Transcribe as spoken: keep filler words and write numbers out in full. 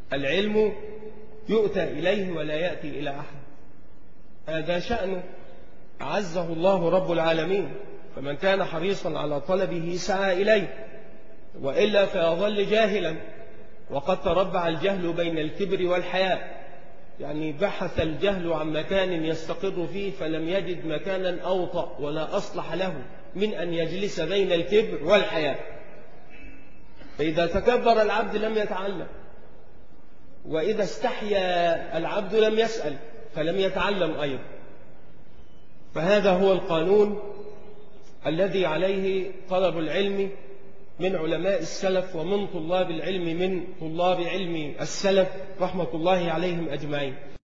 العلم يؤتى إليه ولا يأتي إلى أحد، هذا شأنه أعزه الله رب العالمين، فمن كان حريصا على طلبه سعى إليه، وإلا فيظل جاهلا. وقد تربع الجهل بين الكبر والحياء، يعني بحث الجهل عن مكان يستقر فيه فلم يجد مكانا أوطأ ولا أصلح له من أن يجلس بين الكبر والحياء. فإذا تكبر العبد لم يتعلم، وإذا استحيا العبد لم يسأل فلم يتعلم أيضا. فهذا هو القانون الذي عليه طلب العلم من علماء السلف ومن طلاب العلم من طلاب علم السلف رحمة الله عليهم أجمعين.